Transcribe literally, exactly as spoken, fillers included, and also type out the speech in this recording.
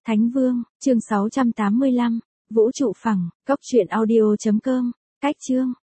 Thánh Vương, chương sáu trăm tám mươi lăm, Vũ trụ phẳng, cốc truyện audio chấm com, cách chương.